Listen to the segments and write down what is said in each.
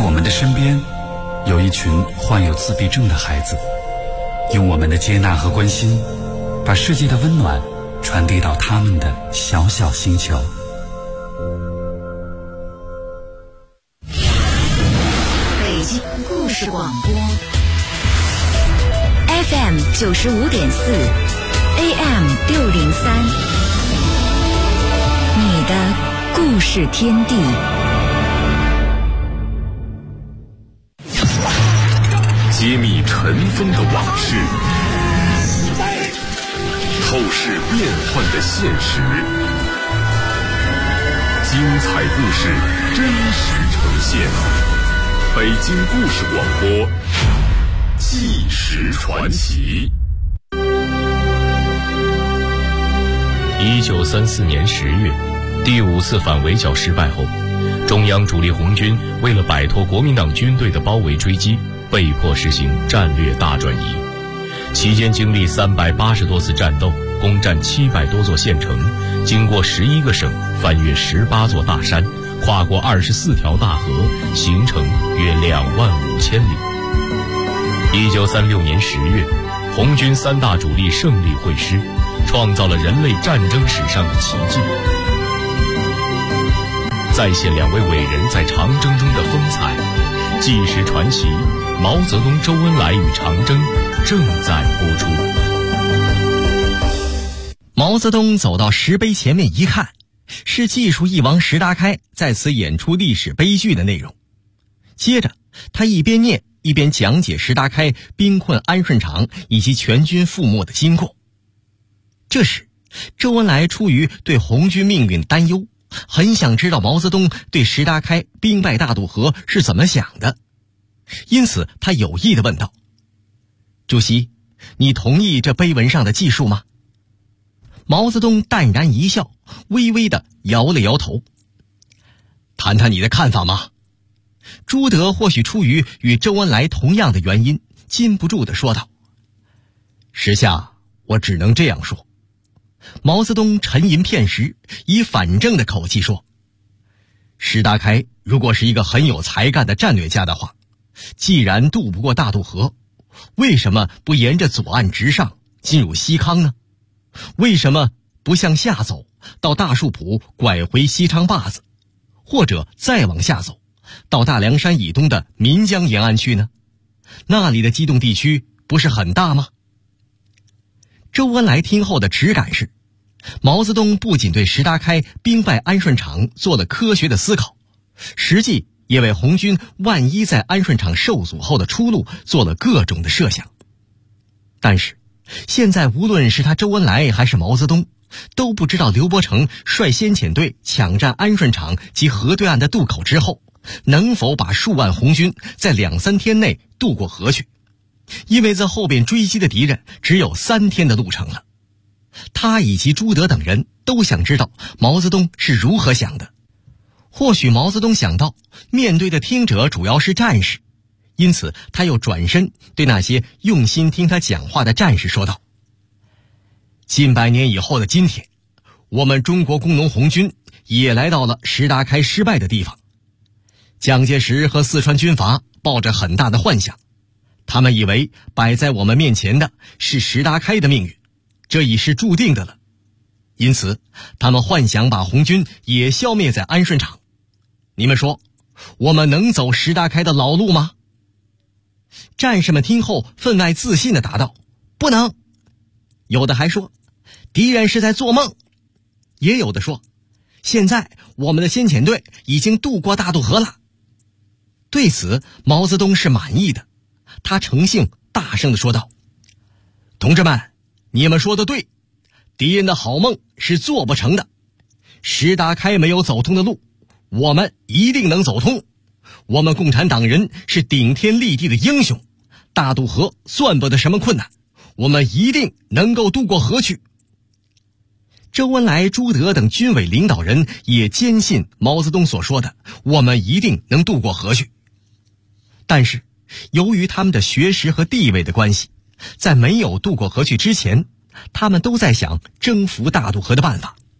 我们的身边有一群患有自闭症的孩子，用我们的接纳和关心，把世界的温暖传递到他们的小小星球。 北京故事广播 FM 95.4 AM 603，你的故事天地。 揭秘尘封的往事，透视变幻的现实，精彩故事真实呈现。北京故事广播，纪实传奇。 1934年10月，第5次反围剿失败后，中央主力红军为了摆脱国民党军队的包围追击，被迫实行战略大转移。期间经历380多次战斗，攻占700多座县城，经过11个省，翻越18座大山，跨过24条大河，行程约25000里。1936年10月，红军3大主力胜利会师，创造了人类战争史上的奇迹，再现2位伟人在长征中的风采。纪实传奇，毛泽东、周恩来与长征正在播出。 毛泽东走到石碑前面一看，是技术翼王石达开在此演出历史悲剧的内容。接着他一边念一边讲解石达开兵困安顺场以及全军覆没的经过。这时周恩来出于对红军命运的担忧，很想知道毛泽东对石达开兵败大渡河是怎么想的，因此他有意地问道：主席，你同意这碑文上的记述吗？毛泽东淡然一笑，微微地摇了摇头。谈谈你的看法吗？朱德或许出于与周恩来同样的原因，禁不住地说道。时下我只能这样说。毛泽东沉吟片时，以反正的口气说：石达开如果是一个很有才干的战略家的话，既然渡不过大渡河，为什么不沿着左岸直上，进入西康呢？为什么不向下走，到大树浦拐回西昌坝子，或者再往下走，到大凉山以东的岷江沿岸去呢？那里的机动地区不是很大吗？周恩来听后的直感是，毛泽东不仅对石达开兵败安顺场做了科学的思考，实际也为红军万一在安顺场受阻后的出路做了各种的设想。但是现在无论是他周恩来还是毛泽东，都不知道刘伯承率先遣队抢占安顺场及河对岸的渡口之后，能否把数万红军在2-3天内渡过河去，因为在后边追击的敌人只有3天的路程了。他以及朱德等人都想知道毛泽东是如何想的。或许毛泽东想到面对的听者主要是战士，因此他又转身对那些用心听他讲话的战士说道：近100年以后的今天，我们中国工农红军也来到了石达开失败的地方。蒋介石和四川军阀抱着很大的幻想，他们以为摆在我们面前的是石达开的命运，这已是注定的了。因此他们幻想把红军也消灭在安顺场。你们说，我们能走石达开的老路吗？战士们听后分外自信地答道：不能。有的还说，敌人是在做梦。也有的说，现在我们的先遣队已经渡过大渡河了。对此毛泽东是满意的，他乘兴大声地说道：同志们，你们说的对，敌人的好梦是做不成的。石达开没有走通的路，我们一定能走通。我们共产党人是顶天立地的英雄，大渡河算不得什么困难，我们一定能够渡过河去。周恩来、朱德等军委领导人也坚信毛泽东所说的，我们一定能渡过河去。但是由于他们的学识和地位的关系，在没有渡过河去之前，他们都在想征服大渡河的办法。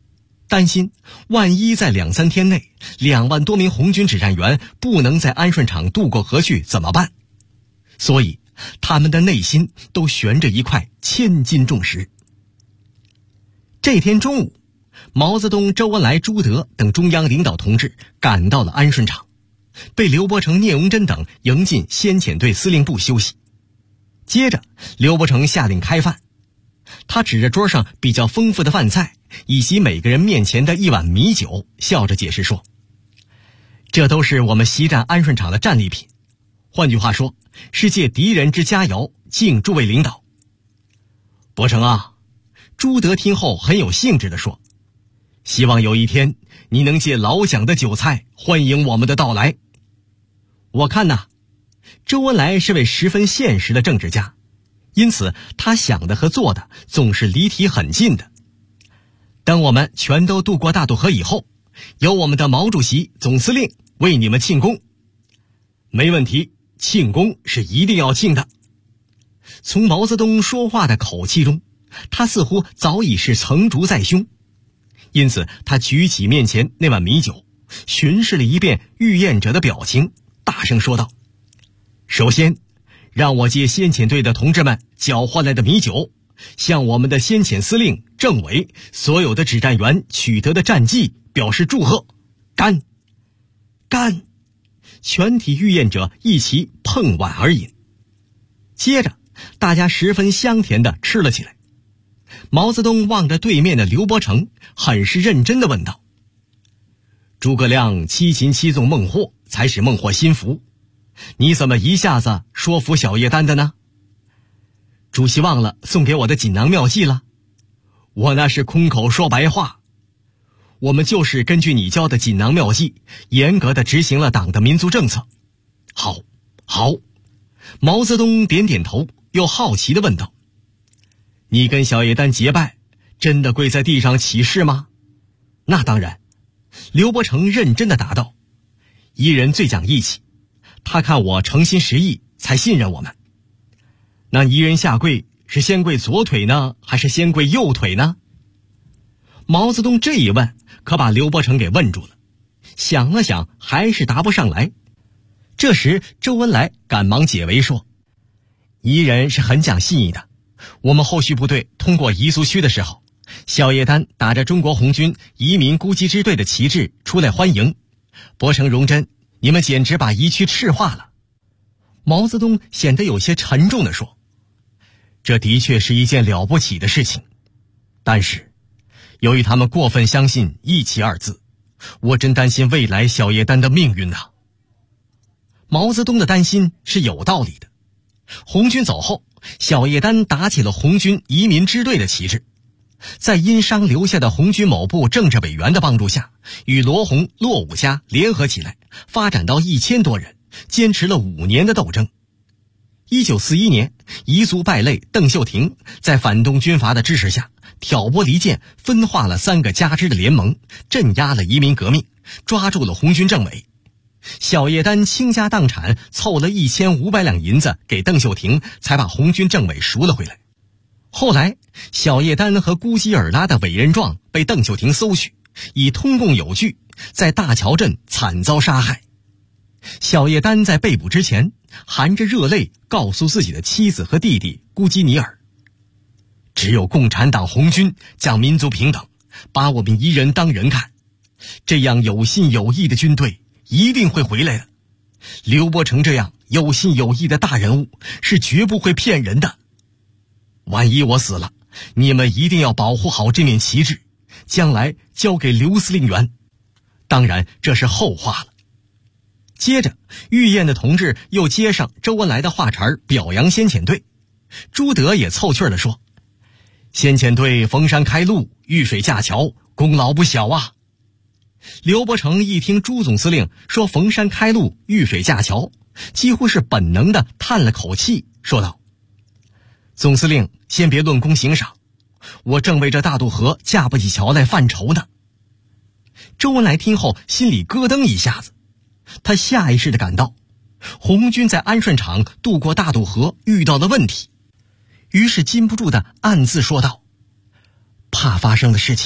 担心万一在2-3天内2万多名红军指战员不能在安顺场渡过河去怎么办？所以他们的内心都悬着一块千斤重石。这天中午，毛泽东、周恩来、朱德等中央领导同志赶到了安顺场，被刘伯承、聂荣臻等迎进先遣队司令部休息。接着刘伯承下令开饭，他指着桌上比较丰富的饭菜以及每个人面前的一碗米酒，笑着解释说，这都是我们袭占安顺场的战利品，换句话说，是借敌人之佳肴敬诸位领导。伯承啊，朱德听后很有兴致地说，希望有一天你能借老蒋的酒菜欢迎我们的到来。我看呐，周恩来是位十分现实的政治家，因此他想的和做的总是离题很近的。等我们全都渡过大渡河以后，由我们的毛主席总司令为你们庆功。没问题，庆功是一定要庆的。从毛泽东说话的口气中，他似乎早已是成竹在胸，因此他举起面前那碗米酒，巡视了一遍遇宴者的表情，大声说道，首先让我借先遣队的同志们缴换来的米酒，向我们的先遣司令、政委所有的指战员取得的战绩表示祝贺。干！干！全体遇宴者一起碰碗而饮。接着大家十分香甜地吃了起来。毛泽东望着对面的刘伯承，很是认真地问道，诸葛亮七擒七纵孟获，才使孟获心服，你怎么一下子说服小叶丹的呢？主席忘了送给我的锦囊妙计了？我那是空口说白话，我们就是根据你教的锦囊妙计，严格地执行了党的民族政策。好，好。毛泽东点点头，又好奇地问道，你跟小叶丹结拜，真的跪在地上起誓吗？那当然。刘伯承认真地答道，一人最讲义气，他看我诚心实意，才信任我们。那一人下跪是先跪左腿呢，还是先跪右腿呢？毛泽东这一问可把刘伯承给问住了，想了想还是答不上来。这时周恩来赶忙解围说，一人是很讲信义的，我们后续部队通过彝族区的时候，小叶丹打着中国红军移民孤击支队的旗帜出来欢迎，伯承、荣臻，你们简直把彝区赤化了。毛泽东显得有些沉重地说，这的确是一件了不起的事情，但是由于他们过分相信义气二字，我真担心未来小叶丹的命运啊。毛泽东的担心是有道理的。红军走后，小叶丹打起了红军移民支队的旗帜，在殷商留下的红军某部政治委员的帮助下，与罗洪、骆武家联合起来，发展到1000多人，坚持了5年的斗争。1941年，彝族败类邓秀婷在反动军阀的支持下，挑拨离间，分化了3个加支的联盟，镇压了移民革命，抓住了红军政委。小叶丹倾家荡产，凑了1500两银子给邓秀婷，才把红军政委赎了回来。后来小叶丹和姑基尔拉的委任状被邓秀婷搜取，以通共有据，在大桥镇惨遭杀害。小叶丹在被捕之前含着热泪告诉自己的妻子和弟弟姑基尼尔，只有共产党红军讲民族平等，把我们一人当人看，这样有信有义的军队一定会回来的。刘伯承这样有信有义的大人物是绝不会骗人的。万一我死了，你们一定要保护好这面旗帜，将来交给刘司令员。当然这是后话了。接着遇宴的同志又接上周恩来的话茬，表扬先遣队。朱德也凑趣地说，先遣队逢山开路，遇水架桥，功劳不小啊。刘伯承一听朱总司令说逢山开路，遇水架桥，几乎是本能地叹了口气，说道，总司令先别论功行赏，我正为这大渡河架不起桥来犯愁呢。周恩来听后心里咯噔一下子，他下意识地感到红军在安顺场渡过大渡河遇到了问题，于是禁不住地暗自说道，怕发生的事情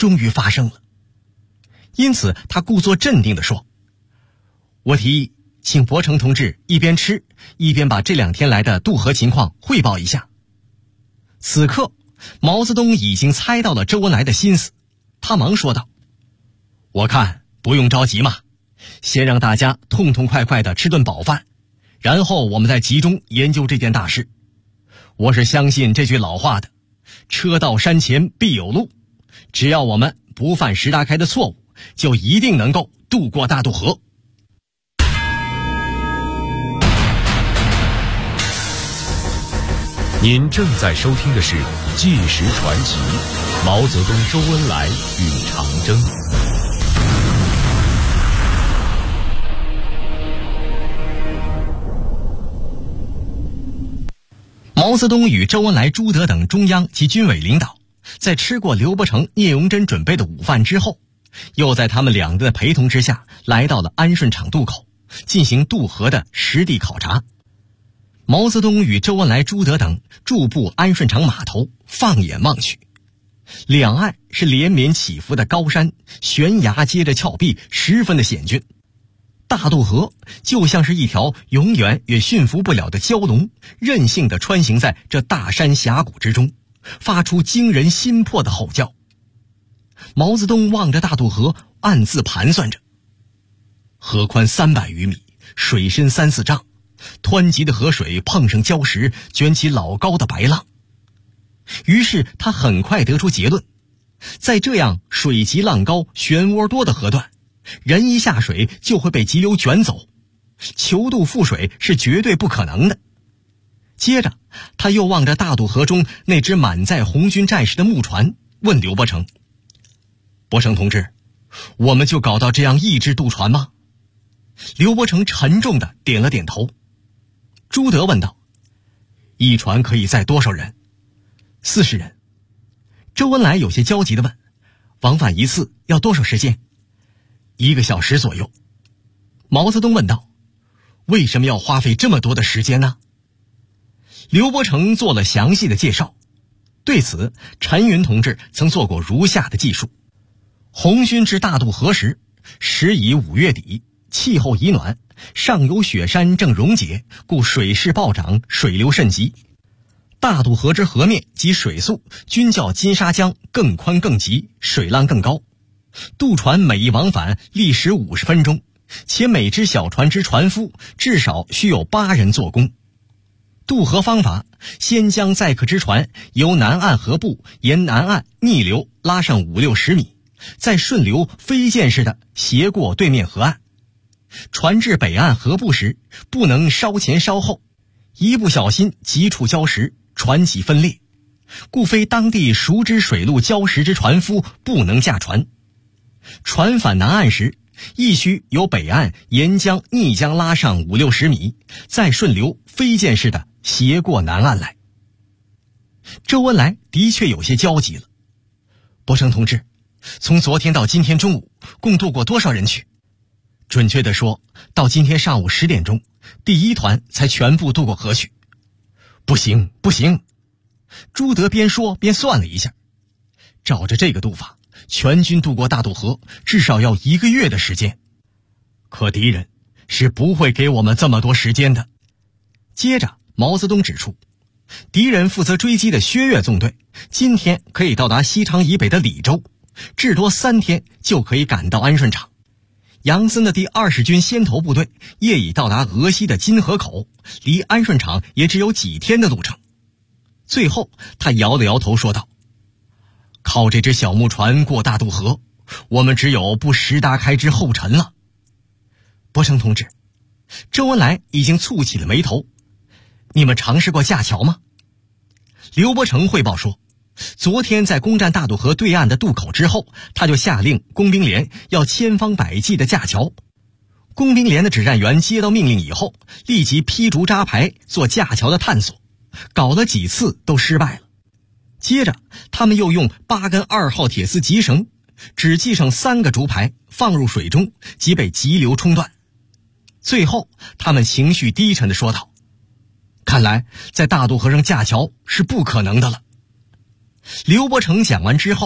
终于发生了。因此他故作镇定地说：我提议请伯承同志一边吃一边把这2天来的渡河情况汇报一下。此刻毛泽东已经猜到了周恩来的心思，他忙说道：我看不用着急嘛，先让大家痛痛快快地吃顿饱饭，然后我们再集中研究这件大事。我是相信这句老话的，车到山前必有路，只要我们不犯石达开的错误，就一定能够渡过大渡河。 您正在收听的是《纪实传奇》，毛泽东、周恩来与长征。 毛泽东与周恩来、朱德等中央及军委领导，在吃过刘伯承、聂荣臻准备的午饭之后，又在他们2人的陪同之下，来到了安顺场渡口，进行渡河的实地考察。毛泽东与周恩来、朱德等驻步安顺场码头，放眼望去，两岸是连绵起伏的高山，悬崖接着峭壁，十分的险峻。大渡河就像是一条永远也驯服不了的蛟龙，任性地穿行在这大山峡谷之中，发出惊人心魄的吼叫。毛泽东望着大渡河，暗自盘算着：河宽300余米，水深3、4丈，湍急的河水碰上礁石，卷起老高的白浪。于是他很快得出结论：在这样水急浪高、漩涡多的河段，人一下水就会被急流卷走，求渡覆水是绝对不可能的。接着他又望着大渡河中那只满载红军战士的木船，问刘伯承：伯承同志，我们就搞到这样一只渡船吗？刘伯承沉重地点了点头。朱德问道：一船可以载多少人？40人。周恩来有些焦急地问：往返一次要多少时间？1个小时左右。毛泽东问道：为什么要花费这么多的时间呢？刘伯承做了详细的介绍。对此，陈云同志曾做过如下的记述：红军至大渡河时已5月底，气候已暖，上游雪山正溶解，故水势暴涨，水流甚急。大渡河之河面及水速均较金沙江更宽更急，水浪更高。渡船每一往返历时50分钟，且每只小船之船夫至少需有8人做工。渡河方法：先将载客之船由南岸河部沿南岸逆流拉上50-60米，再顺流飞溅式的斜过对面河岸。船至北岸河部时，不能稍前稍后，一不小心急触礁石，船脊分裂，故非当地熟知水路礁石之船夫不能驾船。船返南岸时，亦须由北岸沿江逆江拉上50-60米，再顺流飞溅式的斜过南岸来。周恩来的确有些焦急了。伯承同志，从昨天到今天中午，共渡过多少人去？准确地说，到今天上午10点钟，第1团才全部渡过河去。不行，不行！朱德边说边算了一下，照着这个渡法，全军渡过大渡河至少要1个月的时间，可敌人是不会给我们这么多时间的。接着毛泽东指出，敌人负责追击的薛岳纵队今天可以到达西昌以北的李州，至多3天就可以赶到安顺场。杨森的第20军先头部队业已到达俄西的金河口，离安顺场也只有几天的路程。最后他摇了摇头说道：靠这只小木船过大渡河，我们只有步石达开之后尘了。伯承同志，周恩来已经蹙起了眉头，你们尝试过架桥吗？刘伯承汇报说，昨天在攻占大渡河对岸的渡口之后，他就下令工兵连要千方百计的架桥。工兵连的指战员接到命令以后，立即劈竹扎排做架桥的探索，搞了几次都失败了。接着他们又用8根2号铁丝急绳，只系上3个竹排，放入水中，即被急流冲断。最后他们情绪低沉地说道：看来在大渡河上架桥是不可能的了。刘伯承讲完之后，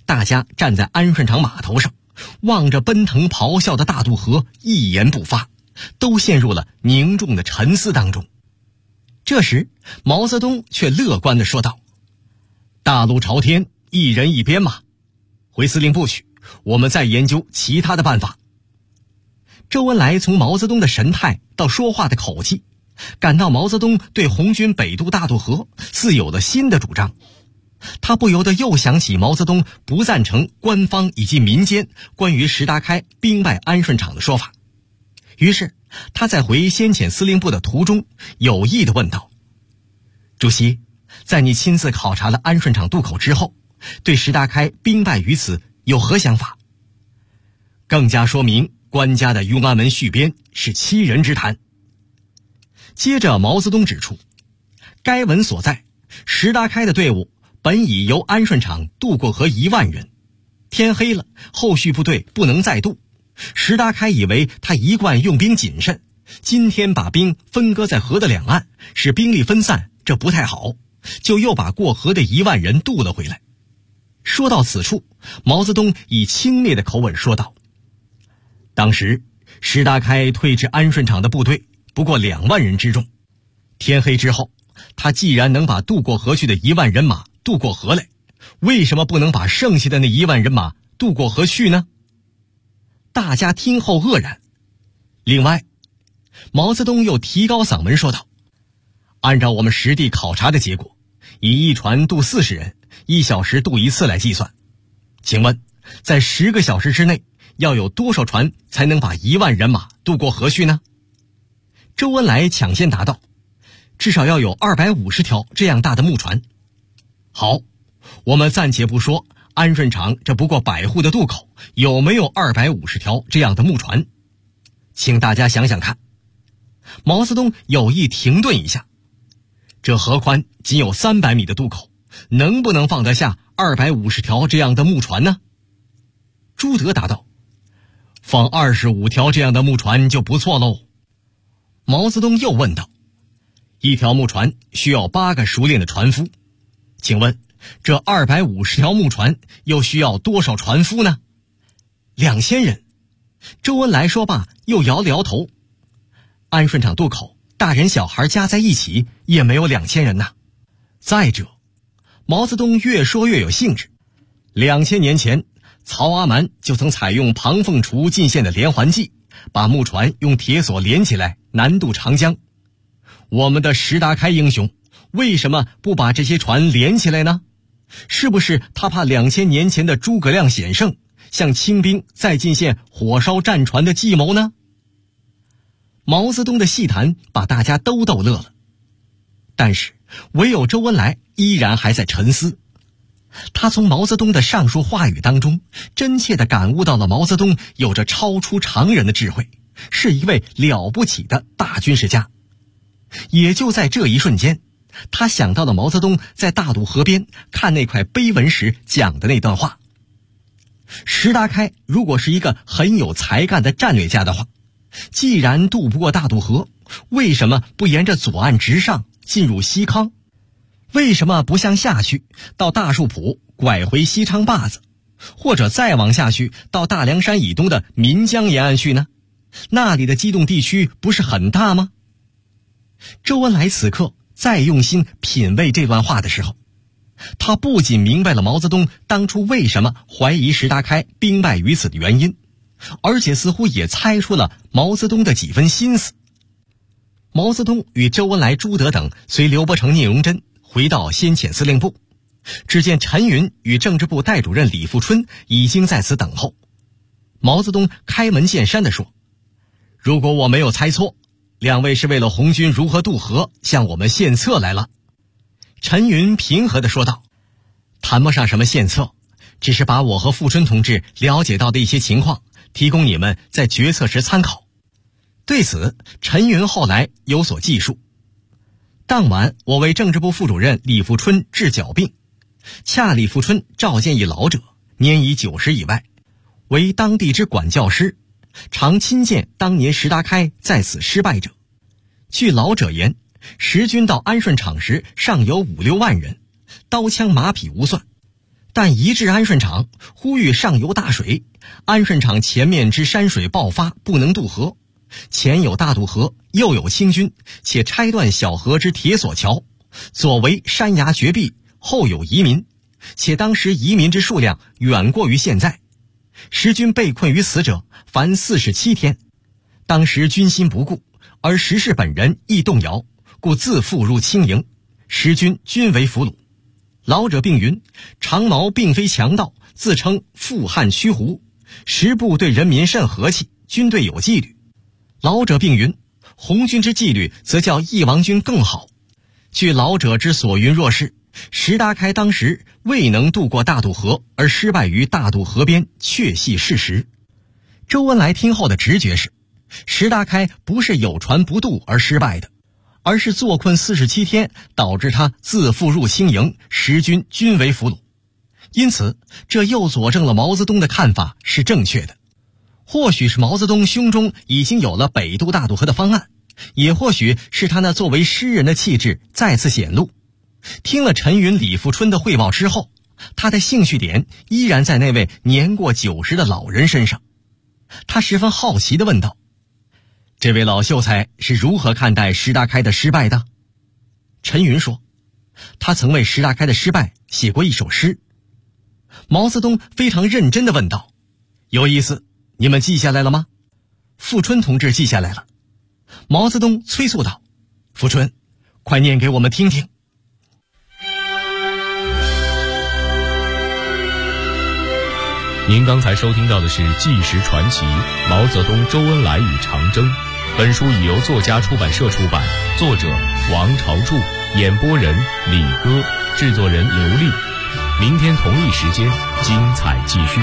大家站在安顺场码头上，望着奔腾咆哮的大渡河，一言不发，都陷入了凝重的沉思当中。这时毛泽东却乐观地说道：大路朝天，一人一边嘛，回司令部去，我们再研究其他的办法。周恩来从毛泽东的神态到说话的口气，感到毛泽东对红军北渡大渡河似有了新的主张。他不由得又想起毛泽东不赞成官方以及民间关于石达开兵败安顺场的说法，于是他在回先遣司令部的途中有意地问道：主席，在你亲自考察了安顺场渡口之后，对石达开兵败于此有何想法？更加说明官家的雍安门续编是欺人之谈。接着毛泽东指出，该文所在，石达开的队伍本已由安顺场渡过河1万人，天黑了，后续部队不能再渡。石达开以为他一贯用兵谨慎，今天把兵分割在河的两岸，使兵力分散，这不太好，就又把过河的1万人渡了回来。说到此处，毛泽东以轻蔑的口吻说道：当时石达开退至安顺场的部队不过2万人之众，天黑之后，他既然能把渡过河去的1万人马渡过河来，为什么不能把剩下的那1万人马渡过河去呢？大家听后愕然。另外，毛泽东又提高嗓门说道：按照我们实地考察的结果，以一船渡40人，1小时渡一次来计算，请问在10个小时之内要有多少船才能把1万人马渡过河去呢？周恩来抢先答道：至少要有250条这样大的木船。好，我们暂且不说安顺场这不过100户的渡口有没有250条这样的木船，请大家想想看。毛泽东有意停顿一下，这河宽仅有300米的渡口，能不能放得下250条这样的木船呢？朱德答道：放25条这样的木船就不错喽。毛泽东又问道：一条木船需要8个熟练的船夫，请问这250条木船又需要多少船夫呢？2000人。周恩来说罢又摇了摇头，安顺场渡口大人小孩加在一起也没有2000人呐。再者，毛泽东越说越有兴致，2000年前曹阿瞒就曾采用庞凤雏进献的连环计，把木船用铁索连起来南渡长江。我们的石达开英雄为什么不把这些船连起来呢？是不是他怕2000年前的诸葛亮险胜，向清兵再进献火烧战船的计谋呢？毛泽东的细谈把大家都逗乐了，但是唯有周恩来依然还在沉思。他从毛泽东的上述话语当中真切地感悟到了毛泽东有着超出常人的智慧，是一位了不起的大军事家。也就在这一瞬间，他想到了毛泽东在大渡河边看那块碑文时讲的那段话：石达开如果是一个很有才干的战略家的话，既然渡不过大渡河，为什么不沿着左岸直上进入西康？为什么不向下去到大树浦拐回西昌坝子，或者再往下去到大凉山以东的岷江沿岸去呢？那里的机动地区不是很大吗？周恩来此刻再用心品味这段话的时候，他不仅明白了毛泽东当初为什么怀疑石达开兵败于此的原因，而且似乎也猜出了毛泽东的几分心思。毛泽东与周恩来、朱德等随刘伯承、聂荣臻回到先遣司令部，只见陈云与政治部代主任李富春已经在此等候。毛泽东开门见山地说：如果我没有猜错，2位是为了红军如何渡河向我们献策来了。陈云平和地说道：谈不上什么献策，只是把我和富春同志了解到的一些情况提供你们在决策时参考。对此，陈云后来有所记述。当晚我为政治部副主任李富春治脚病，恰李富春召见一老者，年已90以外，为当地之管教师，常亲见当年石达开在此失败者。据老者言，时军到安顺场时尚有5、6万人，刀枪马匹无算， 但移至安顺场，呼吁上游大水，安顺场前面之山水爆发，不能渡河。前有大渡河，右有清军，且拆断小河之铁索桥，左为山崖绝壁，后有移民，且当时移民之数量远过于现在。时军被困于此者凡47天，当时军心不顾，而时氏本人亦动摇，故自复入清营，时军均为俘虏。老者并云，长毛并非强盗，自称富汉驱胡，时部对人民甚和气，军队有纪律。老者并云，红军之纪律则较义王军更好。据老者之所云若是，石达开当时未能渡过大渡河而失败于大渡河边，确系事实。周恩来听后的直觉是，石达开不是有船不渡而失败的，而是坐困47天，导致他自负入清营，时军均为俘虏。因此，这又佐证了毛泽东的看法是正确的。或许是毛泽东胸中已经有了北渡大渡河的方案，也或许是他那作为诗人的气质再次显露。听了陈云、李富春的汇报之后，他的兴趣点依然在那位年过90的老人身上。他十分好奇地问道：这位老秀才是如何看待石达开的失败的？陈云说，他曾为石达开的失败写过一首诗。毛泽东非常认真地问道：有意思，你们记下来了吗？富春同志记下来了。毛泽东催促道：富春，快念给我们听听。 您刚才收听到的是《纪实传奇：毛泽东、周恩来与长征》。本书已由作家出版社出版，作者王朝柱，演播人李歌，制作人刘丽。明天同一时间，精彩继续。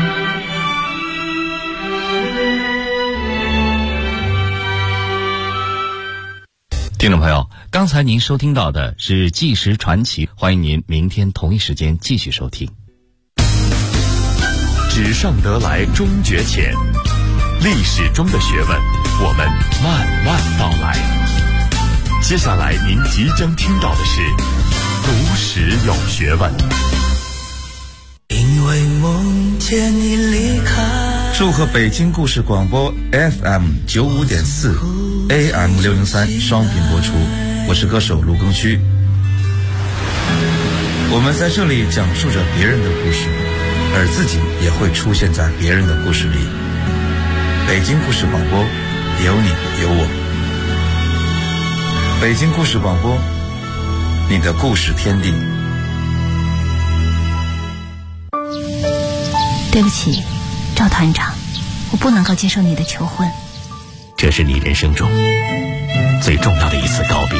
听众朋友，刚才您收听到的是《纪实传奇》，欢迎您明天同一时间继续收听。 纸上得来终觉浅，历史中的学问，我们慢慢道来。接下来您即将听到的是读史有学问。 因为梦见你离开。 祝贺北京故事广播 FM 95.4 AM 603双频播出，我是歌手卢庚戌。我们在这里讲述着别人的故事，而自己也会出现在别人的故事里。北京故事广播，有你有我。北京故事广播，你的故事天地。 对不起，赵团长，我不能够接受你的求婚。 这是你人生中最重要的一次告别，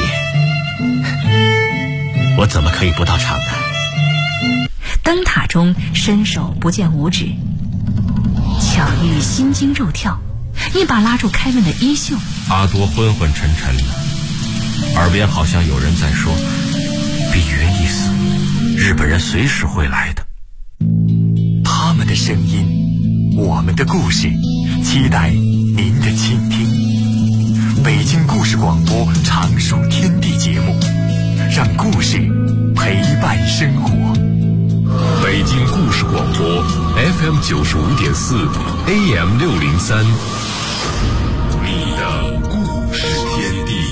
我怎么可以不到场呢？ 灯塔中伸手不见五指，巧遇心惊肉跳，一把拉住开门的衣袖。 阿多昏昏沉沉的，耳边好像有人在说：比云一死，日本人随时会来的。 他们的声音，我们的故事，期待您的倾听。北京故事广播常数天地节目，让故事陪伴生活。 北京故事广播 FM 95.4 AM 603，你的故事天地。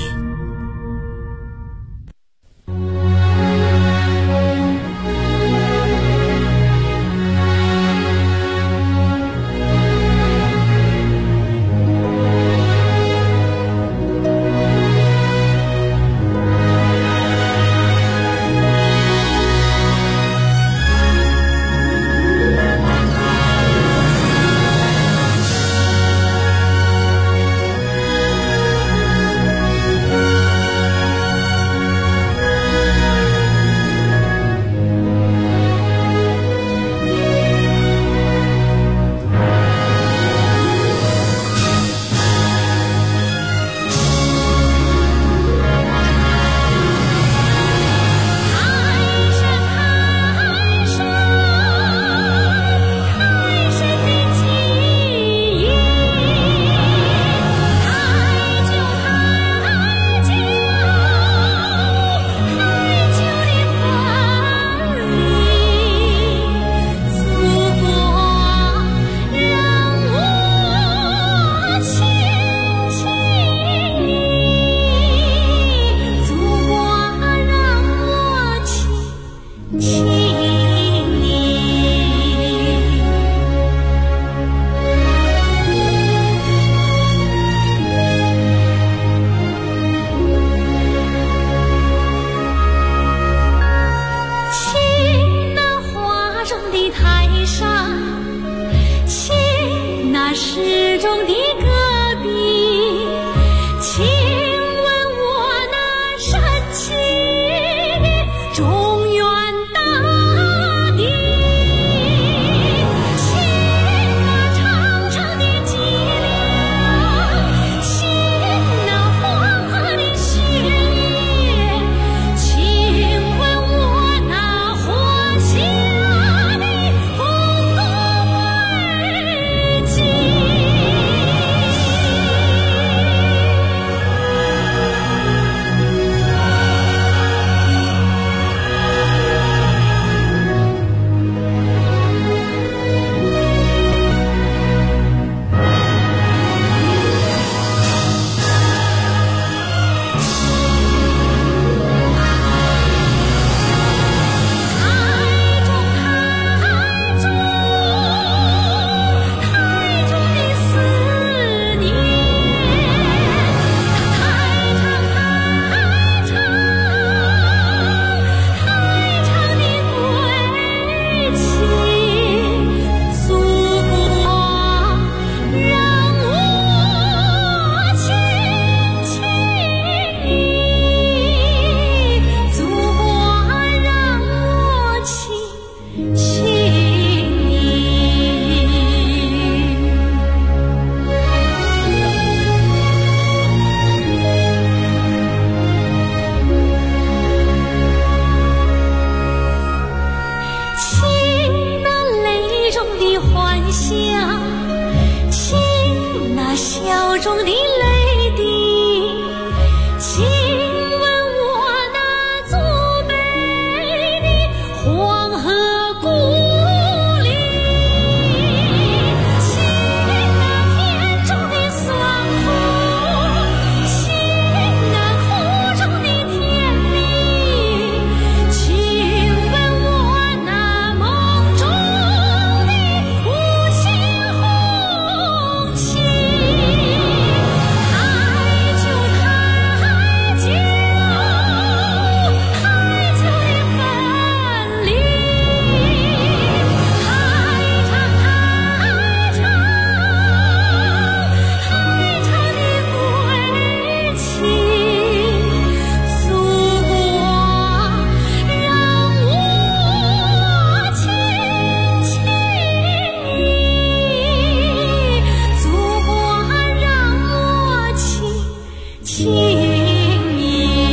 情意。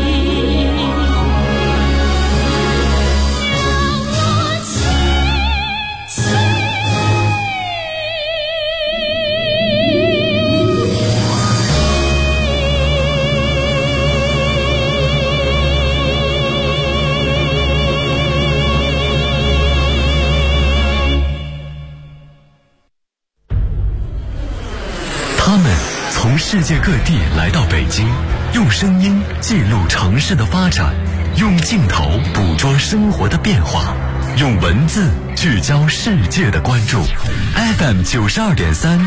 他们从世界各地来到北京，用声音记录城市的发展，用镜头捕捉生活的变化，用文字聚焦世界的关注。FM 92.3